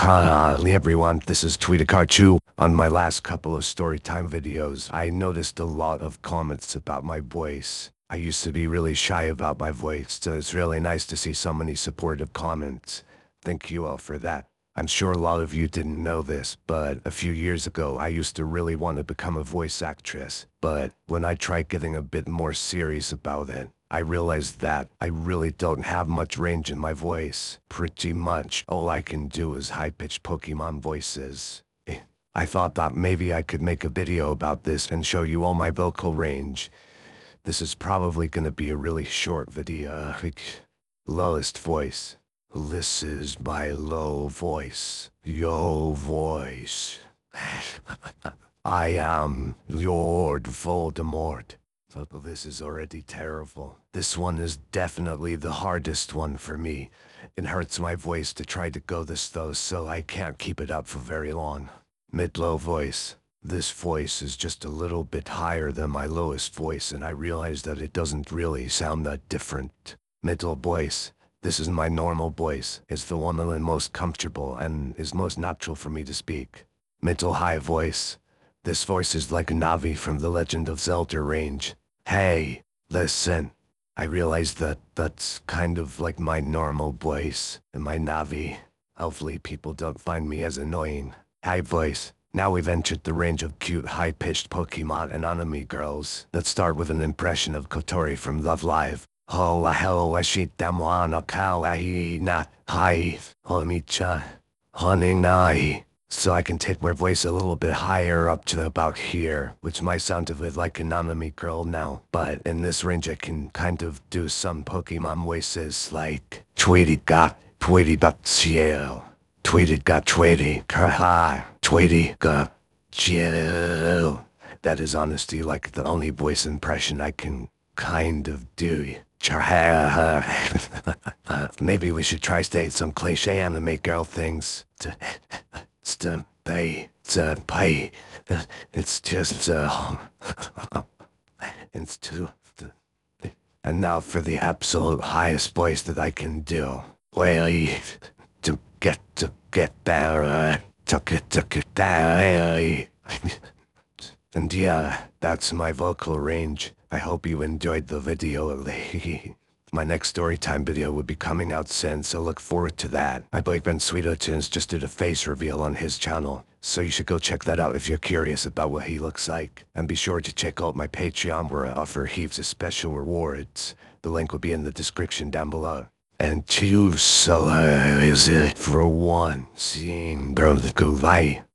Hi everyone, this is Tweetakarchu. On my last couple of storytime videos, I noticed a lot of comments about my voice. I used to be really shy about my voice, so it's really nice to see so many supportive comments. Thank you all for that. I'm sure a lot of you didn't know this, but a few years ago I used to really want to become a voice actress. But when I tried getting a bit more serious about it, I realized that I really don't have much range in my voice. Pretty much all I can do is high-pitched Pokemon voices. I thought that maybe I could make a video about this and show you all my vocal range. This is probably gonna be a really short video. Lowest voice. This is my low voice. Yo voice. I am Lord Voldemort. So this is already terrible. This one is definitely the hardest one for me. It hurts my voice to try to go this though, so I can't keep it up for very long. Mid-low voice. This voice is just a little bit higher than my lowest voice, and I realize that it doesn't really sound that different. Middle voice. This is my normal voice. It's the one that I'm most comfortable and is most natural for me to speak. Middle high voice. This voice is like a Navi from the Legend of Zelda range. Hey, listen. I realize that that's kind of like my normal voice and my Navi. Hopefully people don't find me as annoying. High voice. Now we've entered the range of cute high-pitched Pokemon and anime girls. Let's start with an impression of Kotori from Love Live. Hoa hoa shitamuana kawaii hi homicha honinai. So I can take my voice a little bit higher up to about here, which might sound a bit like an anime girl now, but in this range I can kind of do some Pokemon voices like Tweety got Ciel, Tweety got Tweety, Kaha, Tweety got Ciel. That is honestly like the only voice impression I can kind of do. Maybe we should try saying some cliche anime girl things. It's just, it's too, and now for the absolute highest voice that I can do. Well, to get there, to get there. And yeah, that's my vocal range. I hope you enjoyed the video. My next storytime video will be coming out soon, so look forward to that. My boyfriend Sweetotunes just did a face reveal on his channel, so you should go check that out if you're curious about what he looks like. And be sure to check out my Patreon where I offer heaps of special rewards. The link will be in the description down below. And two, so is it for one. Seeing, bro, goodbye.